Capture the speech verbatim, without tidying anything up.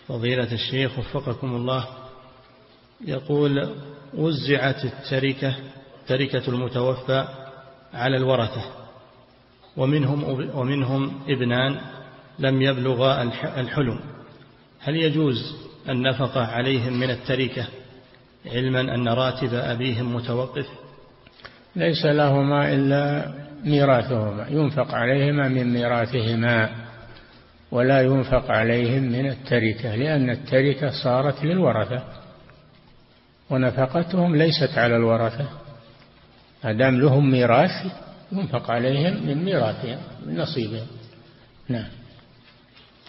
فضيلة الشيخ وفقكم الله، يقول: وزعت التركة تركة المتوفى على الورثة، ومنهم, ومنهم ابنان لم يبلغا الحلم، هل يجوز النفقة عليهم من التركة علما أن راتب أبيهم متوقف؟ ليس لهما إلا ميراثهما، ينفق عليهما من ميراثهما ولا ينفق عليهم من التركة، لأن التركة صارت للورثة ونفقتهم ليست على الورثة، أدام لهم ميراث ينفق عليهم من ميراثهم من نصيبهم. نعم.